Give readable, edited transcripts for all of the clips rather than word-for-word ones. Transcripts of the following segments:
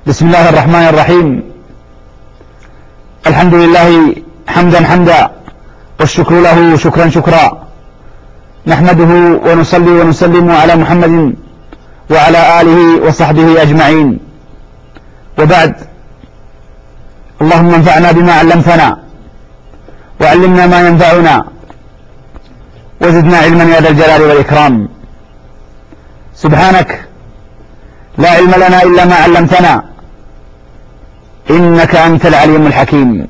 بسم الله الرحمن الرحيم. الحمد لله حمدا حمدا، والشكر له شكرا شكرا. نحمده ونصلي ونسلم على محمد وعلى آله وصحبه أجمعين، وبعد. اللهم انفعنا بما علمتنا، وعلمنا ما ينفعنا، وزدنا علما يا ذا الجلال والإكرام. سبحانك لا علم لنا إلا ما علمتنا، إنك أنت العليم الحكيم.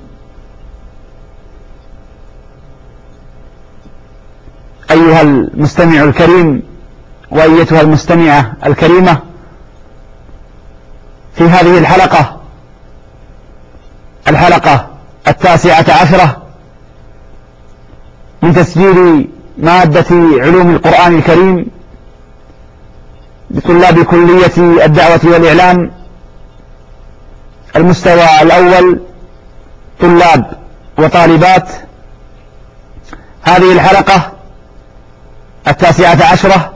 أيها المستمع الكريم وأيتها المستمعة الكريمة، في هذه الحلقة 19 من تسجيل مادة علوم القرآن الكريم لطلاب كلية الدعوة والإعلام المستوى الأول، طلاب وطالبات. هذه الحلقة 19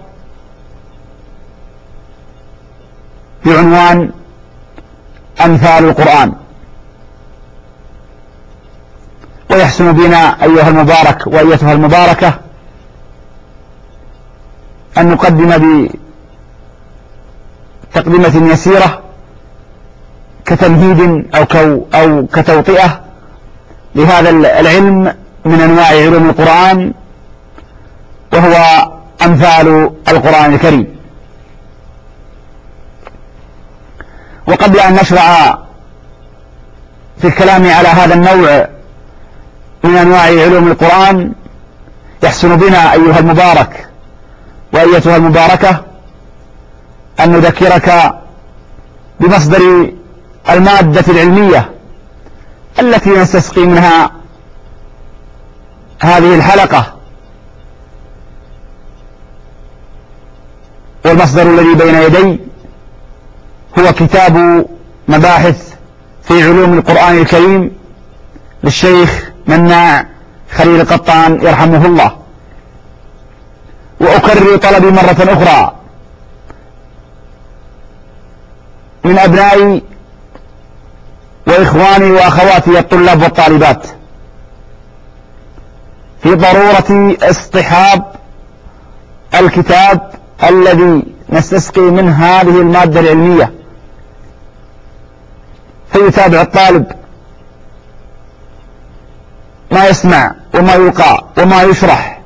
بعنوان أمثال القرآن. ويحسن بنا أيها المبارك وأيتها المباركة أن نقدم بتقدمة يسيرة كتمهيد أو كتوطئة لهذا العلم من أنواع علوم القرآن، وهو أمثال القرآن الكريم. وقبل أن نشرع في الكلام على هذا النوع من أنواع علوم القرآن، يحسن بنا أيها المبارك وأيتها المباركة أن نذكرك بمصدر المادة العلمية التي نستسقي منها هذه الحلقة. والمصدر الذي بين يدي هو كتاب مباحث في علوم القرآن الكريم للشيخ مناع خليل القطان يرحمه الله. وأكرر طلبي مرة أخرى من أبنائي وإخواني وأخواتي الطلاب والطالبات في ضرورة اصطحاب الكتاب الذي نستسقي من هذه المادة العلمية، فيتابع الطالب ما يسمع وما يلقى وما يشرح.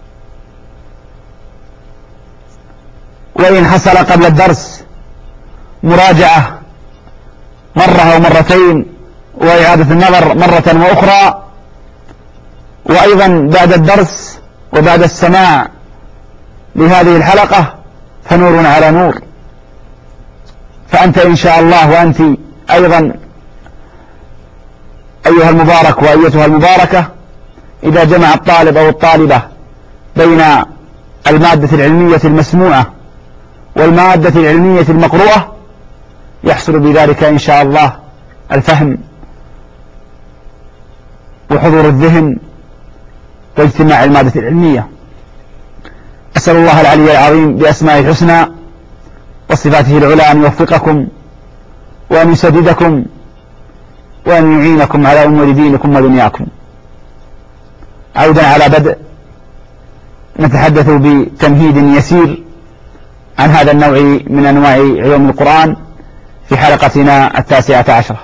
وإن حصل قبل الدرس مراجعة مرة أو مرتين، وإعادة النظر مرة وأخرى، وأيضا بعد الدرس وبعد السماع لهذه الحلقة فنور على نور. فأنت إن شاء الله وأنت أيضا أيها المبارك وأيتها المباركة، إذا جمع الطالب أو الطالبة بين المادة العلمية المسموعة والمادة العلمية المقروءة، يحصل بذلك إن شاء الله الفهم وحضور الذهن واجتماع المادة العلمية. أسأل الله العلي العظيم بأسمائه الحسنى وصفاته العلى أن يوفقكم وأن يسددكم وأن يعينكم على أمور دينكم ودنياكم. عودا على بدء، نتحدث بتمهيد يسير عن هذا النوع من أنواع علوم القرآن في حلقتنا 19.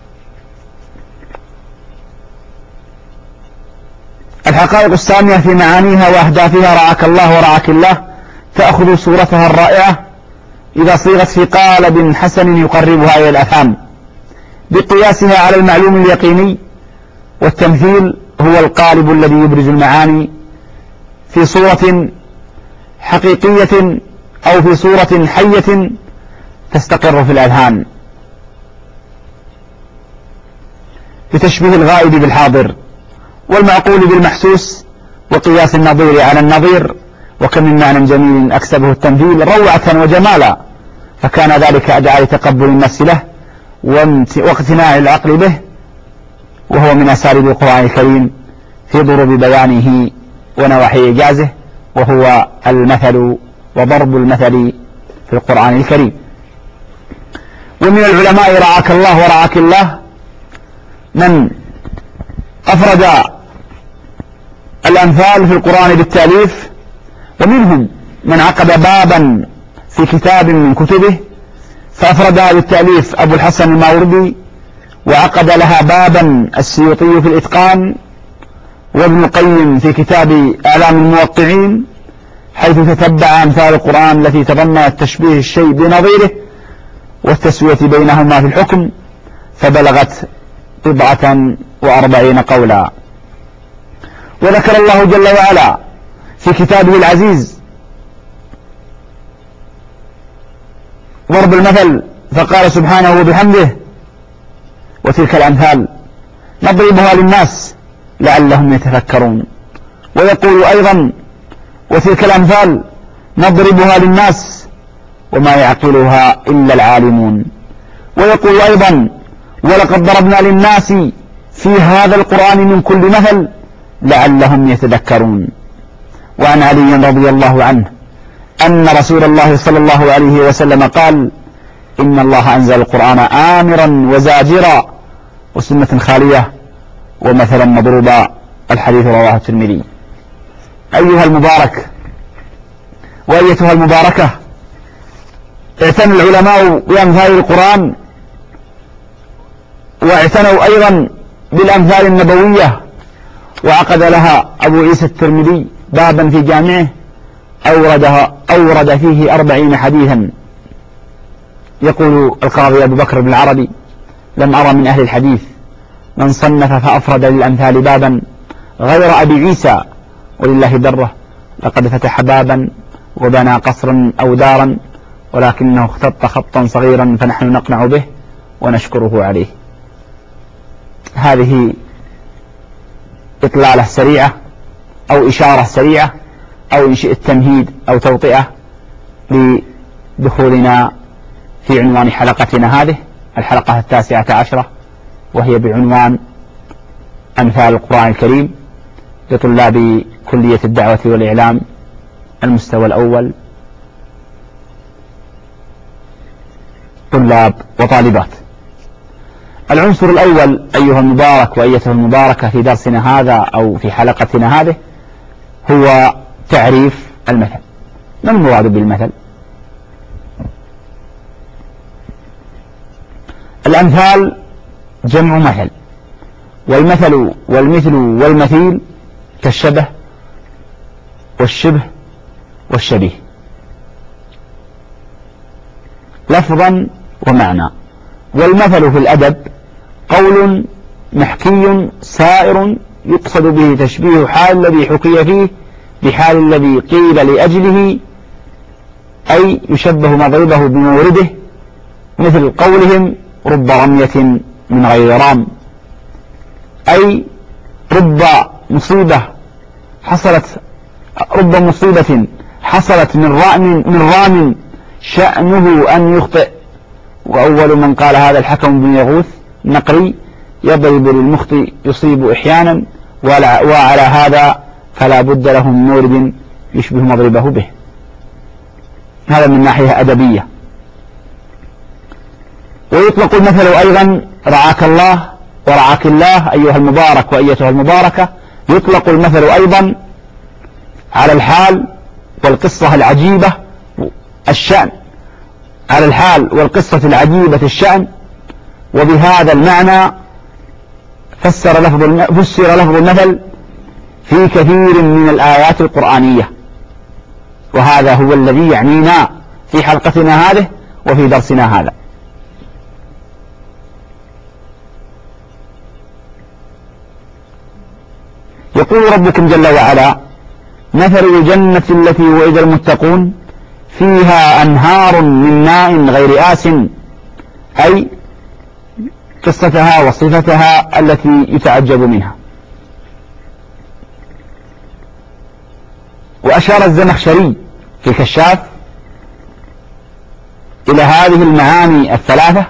الحقائق السامية في معانيها وأهدافها رعاك الله ورعاك الله تأخذ صورتها الرائعة إذا صيغت في قالب حسن يقربها إلى الأفهام بقياسها على المعلوم اليقيني. والتمثيل هو القالب الذي يبرز المعاني في صورة حقيقية أو في صورة حية تستقر في الأذهان، بتشبيه الغائب بالحاضر والمعقول بالمحسوس وقياس النظير على النظير. وكم من معنى جميل أكسبه التمثيل روعة وجمالا، فكان ذلك أدعى لتقبل النفس له واقتناع العقل به، وهو من أساليب القرآن الكريم في ضروب بيانه ونواحي إيجازه، وهو المثل وضرب المثل في القرآن الكريم. ومن العلماء رعاك الله ورعاك الله من أفرد الأمثال في القرآن بالتأليف، ومنهم من عقد بابا في كتاب من كتبه فأفردها بالتأليف أبو الحسن الماوردي، وعقد لها بابا السيوطي في الإتقان، وابن القيم في كتاب أعلام الموقعين، حيث تتبع أمثال القرآن التي تضمنت تشبيه الشيء بنظيره والتسوية بينهما في الحكم، فبلغت 49 قولا. وذكر الله جل وعلا في كتابه العزيز ضرب المثل فقال سبحانه وبحمده: وتلك الأمثال نضربها للناس لعلهم يتفكرون. ويقول أيضا: وتلك الأمثال نضربها للناس وما يعقلها إلا العالمون. ويقول أيضا: ولقد ضربنا للناس في هذا القرآن من كل مثل لعلهم يتذكرون. وعن علي رضي الله عنه أن رسول الله صلى الله عليه وسلم قال: إن الله أنزل القرآن آمرا وزاجرا وسنة خالية ومثلا مضروبا. الحديث رواه الترمذي. أيها المبارك وأيتها المباركة، اعتنى العلماء بأمثال القرآن، واعتنوا أيضا بالأمثال النبوية، وعقد لها أبو عيسى الترمذي بابا في جامعه أورد فيه 40 حديثا. يقول القاضي أبو بكر بن العربي: لم أرى من أهل الحديث من صنف فأفرد للأمثال بابا غير أبي عيسى، ولله دره لقد فتح بابا وبنى قصرا أو دارا، ولكنه اختط خطا صغيرا فنحن نقنع به ونشكره عليه. هذه إطلالة سريعة أو إشارة سريعة أو إن شئت تمهيد أو توطئة لدخولنا في عنوان حلقتنا هذه الحلقة 19، وهي بعنوان أمثال القرآن الكريم لطلاب كلية الدعوة والإعلام المستوى الأول، طلاب وطالبات. العنصر الأول أيها المبارك وأيتها المباركة في درسنا هذا أو في حلقتنا هذه هو تعريف المثل. ما المراد بالمثل؟ الأمثال جمع مثل، والمثل والمثل والمثيل كالشبه والشبه والشبيه لفظا ومعنى. والمثل في الأدب قول محكي سائر يقصد به تشبيه حال الذي حكي فيه بحال الذي قيل لأجله، أي يشبه مضربه بمورده، مثل قولهم: رب رمية من غير رام، أي رب مصيبة حصلت من رام شأنه أن يخطئ. وأول من قال هذا الحكم بن يغوث نقري: يضرب للمخطئ يصيب إحيانا، وعلى هذا فلا بد له من مورد يشبه مضربه به. هذا من ناحية أدبية. ويطلق المثل أيضا رعاك الله ورعاك الله أيها المبارك وأيتها المباركة، يطلق المثل أيضا على الحال والقصة العجيبة الشأن، على الحال والقصة العجيبة الشأن. وبهذا المعنى فسر لفظ المثل في كثير من الآيات القرآنية، وهذا هو الذي يعنينا في حلقتنا هذه وفي درسنا هذا. يقول ربكم جل وعلا: مثل الجنة التي وعد المتقون فيها أنهار من ماء غير آس، أي قصتها وصفتها التي يتعجب منها. وأشار الزمخشري في الكشاف إلى هذه المعاني الثلاثة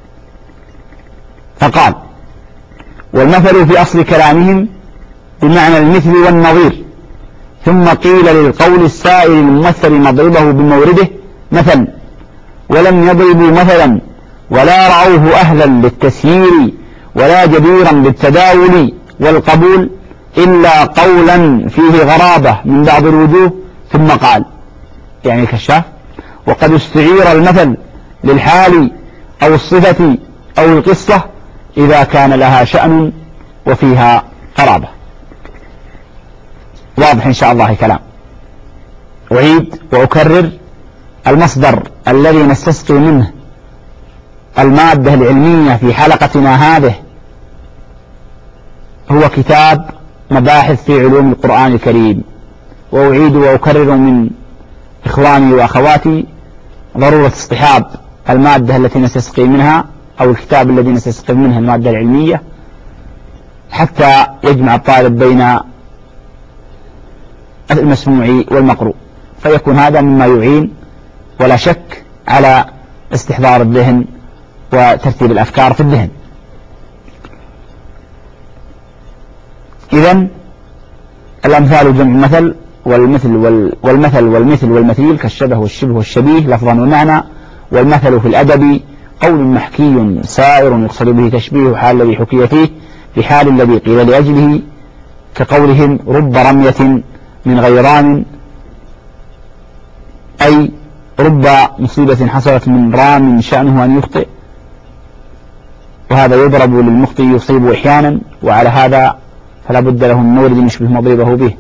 فقال: والمثل في أصل كلامهم بمعنى المثل والنظير، ثم قيل للقول السائل الممثل مضربه بمورده مثل، ولم يضربوا مثلا ولا رأوه أهلا للتسيير ولا جديرا بالتداول والقبول إلا قولا فيه غرابة من بعض الوجوه ثم قال، يعني الكشاف: وقد استعير المثل للحال أو الصفة أو القصة إذا كان لها شأن وفيها قرابة. واضح إن شاء الله كلام. أعيد وأكرر: المصدر الذي نستسقي منه المادة العلمية في حلقتنا هذه هو كتاب مباحث في علوم القرآن الكريم. وأعيد وأكرر من إخواني وأخواتي ضرورة اصطحاب المادة التي نستسقي منها أو الكتاب الذي نستسقي منه المادة العلمية حتى يجمع الطالب بين المسموع والمقروء، فيكون هذا مما يعين ولا شك على استحضار الذهن وترتيب الأفكار في الذهن. إذن الأمثال جمع مثل، والمثل والمثل والمثيل كالشبه والشبه والشبيه لفظا ومعنى. والمثل في الأدب قول محكي سائر يقصد به تشبيه حال الذي حكي فيه بحال الذي قيل لأجله، كقولهم: رب رمية من غيران، أي رب مصيبة حصلت من رام شأنه أن يخطئ، وهذا يضرب للمخطئ يصيب أحيانا، وعلى هذا فلا بد له من مورد يشبه مضربه به.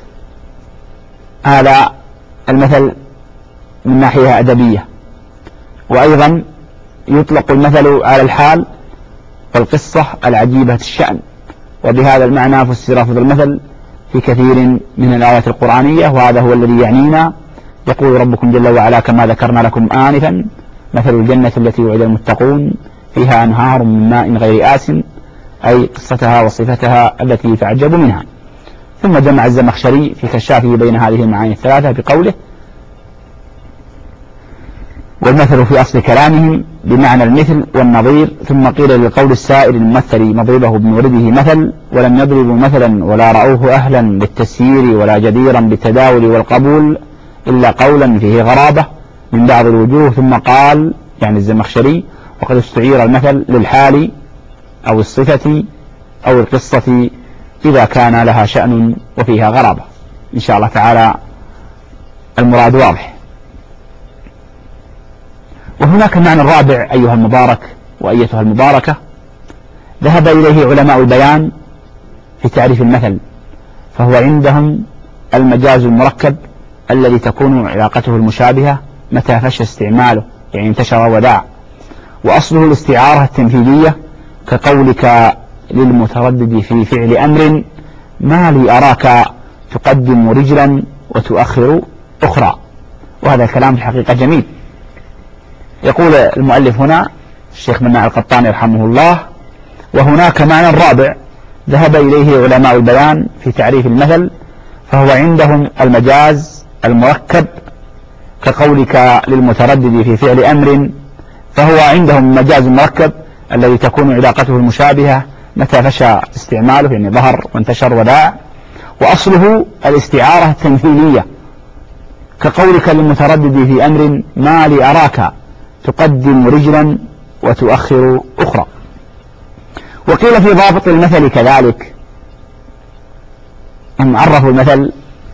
هذا المثل من ناحية أدبية. وأيضا يطلق المثل على الحال والقصة العجيبة الشأن، وبهذا المعنى فسر لفظ المثل في كثير من الآيات القرآنية، وهذا هو الذي يعنينا. يقول ربكم جل وعلا كما ذكرنا لكم آنفا: مثل الجنة التي وعد المتقون فيها أنهار من ماء غير آسن، أي قصتها وصفتها التي تعجب منها. ثم جمع الزمخشري في كشافه بين هذه المعاني الثلاثة بقوله: والمثل في أصل كلامهم بمعنى المثل والنظير. ثم قيل للقول السائر الممثل مضربه بمورده مثل، ولم يضربوا مثلا ولا رأوه أهلا للتسيير ولا جديرا بالتداول والقبول إلا قولا فيه غرابة من بعض الوجوه. ثم قال، يعني الزمخشري: وقد استعير المثل للحال أو الصفة أو القصة إذا كان لها شأن وفيها غرابة. إن شاء الله تعالى المراد واضح. وهناك معنى رابع أيها المبارك وأيتها المباركة ذهب إليه علماء البيان في تعريف المثل، فهو عندهم المجاز المركب الذي تكون علاقته المشابهة متى فشى استعماله، يعني انتشر وداع. وأصله الاستعارة التمثيلية، كقولك للمتردد في فعل أمر: ما لي أراك تقدم رجلا وتؤخر أخرى. وهذا الكلام في الحقيقة جميل. يقول المؤلف هنا الشيخ مناع القطاني رحمه الله: وهناك معنى رابع ذهب إليه علماء البيان في تعريف المثل، فهو عندهم المجاز المركب، كقولك للمتردد في فعل أمر. فهو عندهم المجاز المركب الذي تكون علاقته المشابهة متى فشى استعماله، يعني ظهر وانتشر وداع. وأصله الاستعارة التمثيلية، كقولك للمتردد في أمر: ما لي أراك تقدم رجلا وتؤخر أخرى. وقيل في ضابط المثل كذلك، أن عرفوا المثل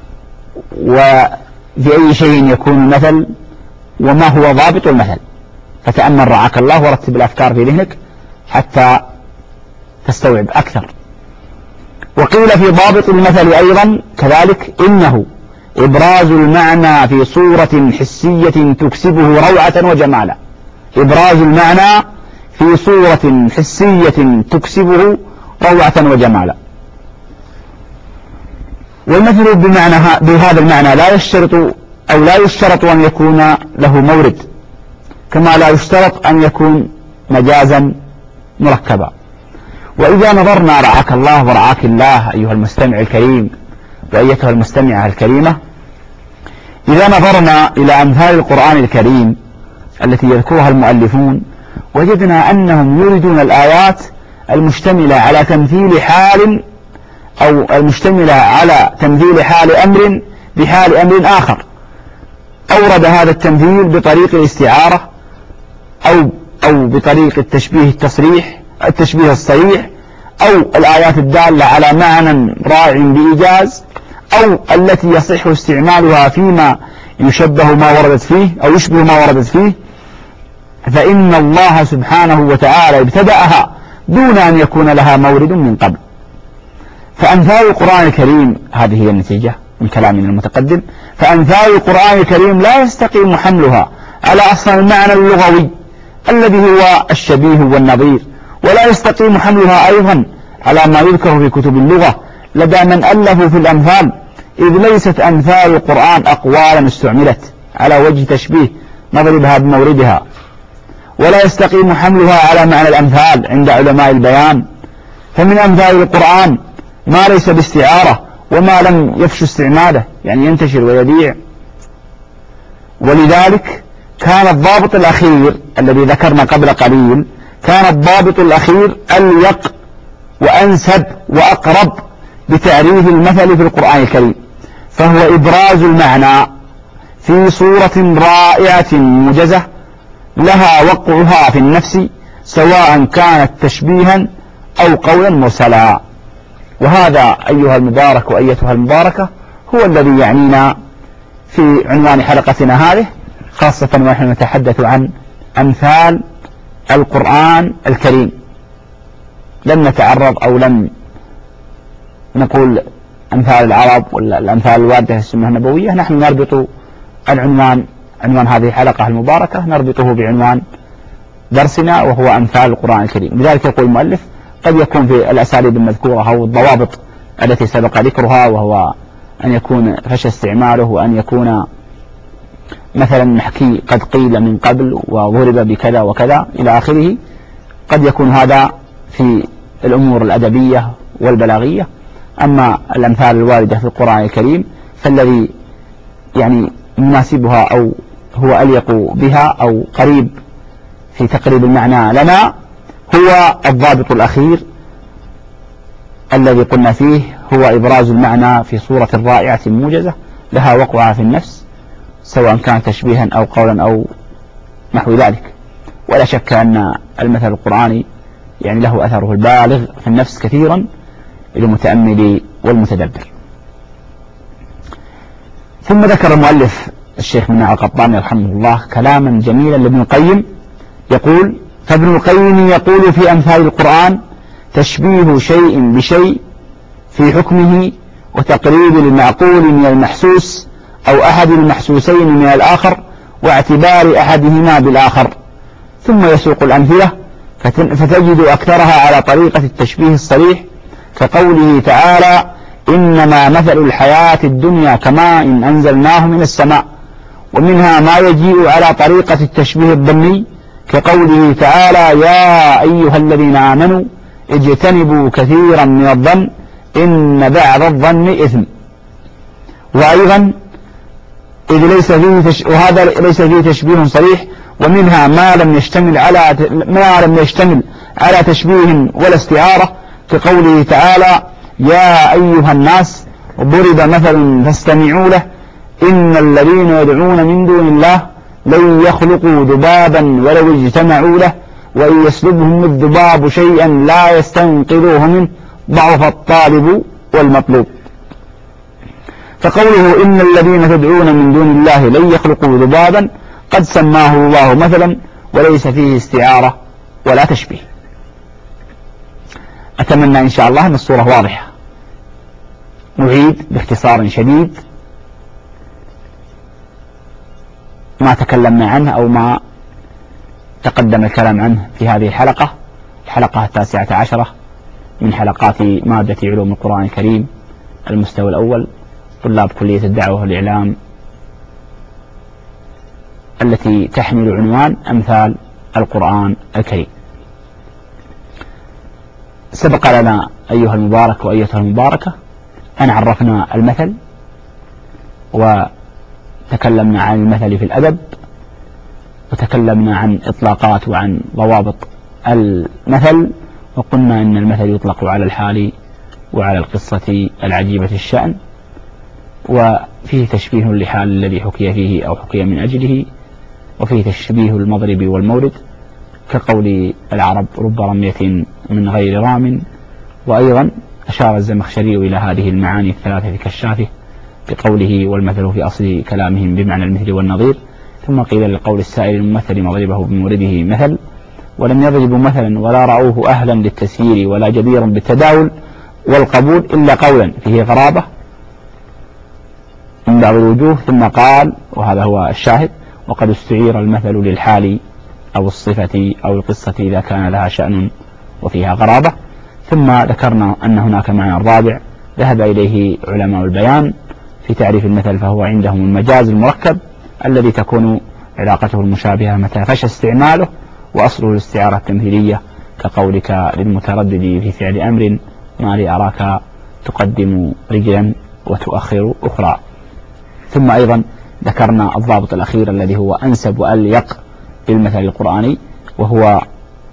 وفي أي شيء يكون المثل وما هو ضابط المثل. فتأمل رعاك الله ورتب الأفكار في ذهنك حتى تستوعب أكثر. وقيل في ضابط المثل أيضا كذلك: إنه إبراز المعنى في صورة حسية تكسبه روعة وجمالا. إبراز المعنى في صورة حسية تكسبه روعة وجمالا. والمثل بهذا المعنى لا يشترط أن يكون له مورد، كما لا يشترط أن يكون مجازا مركبا. وإذا نظرنا رعاك الله ورعاك الله أيها المستمع الكريم وأيتها المستمعة الكريمة، إذا نظرنا إلى أمثال القرآن الكريم التي يذكرها المؤلفون، وجدنا أنهم يوردون الآيات المشتملة على تمثيل حال أو المشتملة على تمثيل حال أمر بحال أمر آخر. أورد هذا التمثيل بطريق الاستعارة أو أو بطريق التشبيه الصريح، أو الآيات الدالة على معنى رائع بإيجاز، أو التي يصح استعمالها فيما يشبه ما وردت فيه أو يشبه ما وردت فيه، فإن الله سبحانه وتعالى ابتدأها دون أن يكون لها مورد من قبل. فأمثال القرآن الكريم، هذه هي النتيجة من كلامنا المتقدم، فأمثال القرآن الكريم لا يستقيم حملها على أصل المعنى اللغوي الذي هو الشبيه والنظير، ولا يستقيم حملها أيضا على ما يذكر في كتب اللغة لدى من ألفوا في الأمثال، إذ ليست أمثال القرآن أقوالا استعملت على وجه تشبيه نضربها بموردها، ولا يستقيم حملها على معنى الأمثال عند علماء البيان. فمن أمثال القرآن ما ليس باستعارة وما لم يفش استعماله، يعني ينتشر ويبيع. ولذلك كان الضابط الأخير الذي ذكرنا قبل قليل، كان الضابط الأخير أليق وأنسب وأقرب بتعريف المثل في القرآن الكريم، فهو إبراز المعنى في صورة رائعة موجزة لها وقعها في النفس، سواء كانت تشبيها أو قولا مرسلا. وهذا أيها المبارك وأيتها المباركة هو الذي يعنينا في عنوان حلقتنا هذه، خاصة ونحن نتحدث عن أمثال القرآن الكريم. لم نتعرض أو لم نقول أمثال العرب ولا الأمثال الواردة في السنة النبوية. نحن نربط عنوان هذه الحلقة المباركة نربطه بعنوان درسنا، وهو أمثال القرآن الكريم. لذلك يقول المؤلف قد يكون في الأساليب المذكورة أو الضوابط التي سبق ذكرها، وهو أن يكون فشى استعماله، وأن يكون مثلا محكي قد قيل من قبل وضرب بكذا وكذا إلى آخره. قد يكون هذا في الأمور الأدبية والبلاغية. أما الأمثال الواردة في القرآن الكريم فالذي يعني يناسبها أو هو أليق بها أو قريب في تقريب المعنى لنا هو الضابط الأخير الذي قلنا فيه، هو إبراز المعنى في صورة رائعة موجزة لها وقعها في النفس، سواء كان تشبيها أو قولا أو نحو ذلك. ولا شك أن المثل القرآني يعني له أثره البالغ في النفس كثيرا للمتأمل والمتدبر. ثم ذكر المؤلف الشيخ مناع القطاني رحمه الله كلاما جميلا لابن القيم، يقول: فابن القيم يقول في أمثال القرآن: تشبيه شيء بشيء في حكمه، وتقريب المعقول من المحسوس أو أحد المحسوسين من الآخر، واعتبار أحدهما بالآخر. ثم يسوق الأمثلة فتجد أكثرها على طريقة التشبيه الصريح، كقوله تعالى: إنما مثل الحياة الدنيا كماء أنزلناه من السماء. ومنها ما يجيء على طريقة التشبيه الظني، كقوله تعالى: يا أيها الذين آمنوا اجتنبوا كثيرا من الظن إن بعض الظن إثم. وأيضا وهذا ليس فيه تشبيه صريح. ومنها ما لم يشتمل على تشبيه ولا استعارة، كقوله تعالى: يا أيها الناس ضرب مثل فاستمعوا له إن الذين يدعون من دون الله لن يخلقوا ذبابا ولو اجتمعوا له وإن يسلبهم الذباب شيئا لا يستنقذوه منه ضعف الطالب والمطلوب. فقوله إن الذين تدعون من دون الله لن يخلقوا ذبابا قد سماه الله مثلا، وليس فيه استعارة ولا تشبيه. أتمنى إن شاء الله أن الصورة واضحة. نعيد باختصار شديد ما تكلمنا عنه أو ما تقدم الكلام عنه في هذه الحلقة 19 من حلقات مادة علوم القرآن الكريم المستوى الأول، طلاب كلية الدعوة والإعلام، التي تحمل عنوان أمثال القرآن الكريم. سبق لنا أيها المبارك وأيتها المباركة أن عرفنا المثل، وتكلمنا عن المثل في الأدب، وتكلمنا عن إطلاقات وعن ضوابط المثل، وقلنا أن المثل يطلق على الحال وعلى القصة العجيبة الشأن، وفيه تشبيه لحال الذي حكي فيه أو حكي من أجله، وفيه تشبيه المضرب والمورد كقول العرب رب رمية من غير رام. وأيضا أشار الزمخشري إلى هذه المعاني الثلاثة كالشافه بقوله والمثل في أصل كلامهم بمعنى المثل والنظير. ثم قيل للقول السائل الممثل مضربه بمورده مثل، ولم يضربوا مثلا ولا رأوه أهلا للتسيير ولا جديرا بالتداول والقبول إلا قولا فيه غرابة من بعض الوجوه. ثم قال وهذا هو الشاهد وقد استعير المثل للحال أو الصفة أو القصة إذا كان لها شأن وفيها غرابة. ثم ذكرنا أن هناك معنى رابع ذهب إليه علماء البيان في تعريف المثل، فهو عندهم المجاز المركب الذي تكون علاقته المشابهة متى فشى استعماله، وأصله الاستعارة التمثيلية كقولك للمتردد في فعل أمر ما لي أراك تقدم رجلا وتؤخر أخرى. ثم أيضا ذكرنا الضابط الأخير الذي هو أنسب وأليق بالمثل القرآني، وهو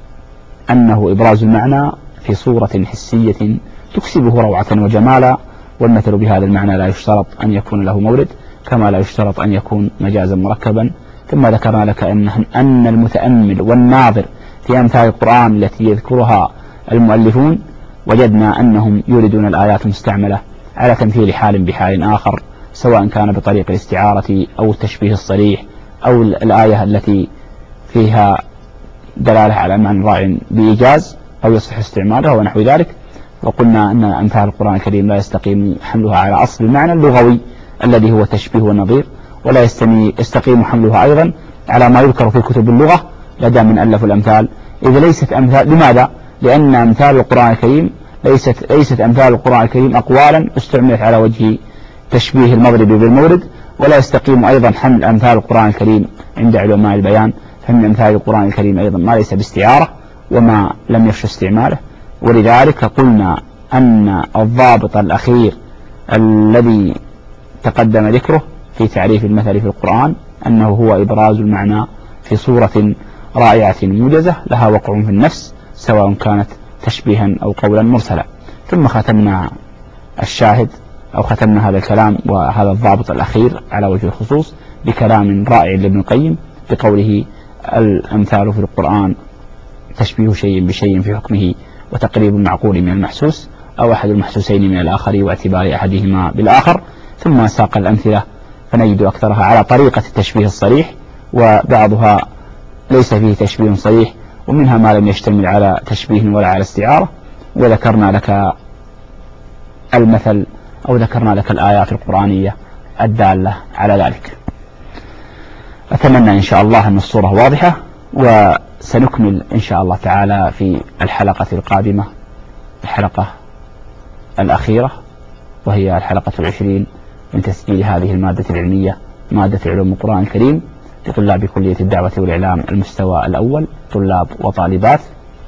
أنه إبراز المعنى في صورة حسية تكسبه روعة وجمالا، والمثل بهذا المعنى لا يشترط أن يكون له مورد كما لا يشترط أن يكون مجازا مركبا. ثم ذكرنا لك أن المتأمل والناظر في أمثال القرآن التي يذكرها المؤلفون وجدنا أنهم يوردون الآيات المستعملة على تمثيل حال بحال آخر، سواء كان بطريق الاستعارة أو التشبيه الصريح أو الآية التي فيها دلالة على معنى راع بإيجاز أو يصح استعماله ونحو ذلك. وقلنا أن أمثال القرآن الكريم لا يستقيم حملها على أصل المعنى اللغوي الذي هو التشبيه والنظير، ولا يستقيم حملها أيضا على ما يذكر في كتب اللغة لدى من ألفوا الأمثال، إذا ليست أمثال. لماذا؟ لأن أمثال القرآن الكريم ليست أمثال القرآن الكريم أقوالا استعملت على وجه تشبيه المضرب بالمورد، ولا يستقيم أيضا حمل أمثال القرآن الكريم عند علماء البيان، فمن أمثال القرآن الكريم أيضا ما ليس باستعارة وما لم يفش استعماله. ولذلك قلنا أن الضابط الأخير الذي تقدم ذكره في تعريف المثل في القرآن أنه هو إبراز المعنى في صورة رائعة موجزة لها وقع في النفس، سواء كانت تشبيها أو قولا مرسلا. ثم ختمنا الشاهد أو ختمنا هذا الكلام وهذا الضابط الأخير على وجه الخصوص بكلام رائع لابن القيم بقوله الأمثال في القرآن تشبيه شيء بشيء في حكمه وتقريب المعقول من المحسوس أو أحد المحسوسين من الآخر واعتبار أحدهما بالآخر. ثم ساق الأمثلة فنجد أكثرها على طريقة التشبيه الصريح، وبعضها ليس فيه تشبيه صريح، ومنها ما لم يشتمل على تشبيه ولا على استعارة. وذكرنا لك المثل أو ذكرنا لك الآيات القرآنية الدالة على ذلك. أتمنى إن شاء الله أن الصورة واضحة، وسنكمل إن شاء الله تعالى في الحلقة القادمة الحلقة الأخيرة، وهي الحلقة 20 من تسجيل هذه المادة العلمية مادة علوم القرآن الكريم لطلاب كلية الدعوة والإعلام المستوى الأول طلاب وطالبات،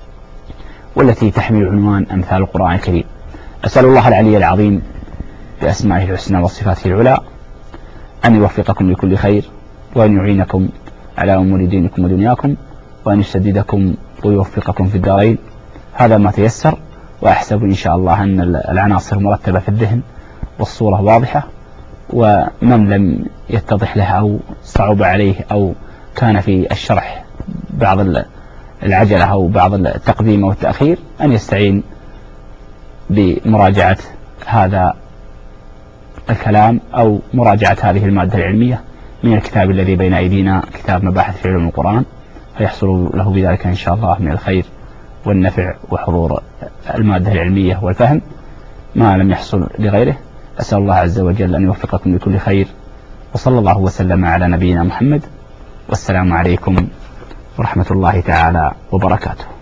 والتي تحمل عنوان أمثال القرآن الكريم. أسأل الله العلي العظيم بأسمائه الحسنى وصفاته العلى أن يوفقكم لكل خير، وأن يعينكم على أمور دينكم ودنياكم، وأن يسددكم ويوفقكم في الدارين. هذا ما تيسر، وأحسب إن شاء الله أن العناصر مرتبة في الذهن والصورة واضحة، ومن لم يتضح له أو صعب عليه أو كان في الشرح بعض العجلة أو بعض التقديم والتأخير أن يستعين بمراجعة هذا الكلام أو مراجعة هذه المادة العلمية من الكتاب الذي بين أيدينا، كتاب مباحث في علوم القرآن، فيحصل له بذلك إن شاء الله من الخير والنفع وحضور المادة العلمية والفهم ما لم يحصل لغيره. أسأل الله عز وجل أن يوفقكم لكل خير، وصلى الله وسلم على نبينا محمد، والسلام عليكم ورحمة الله تعالى وبركاته.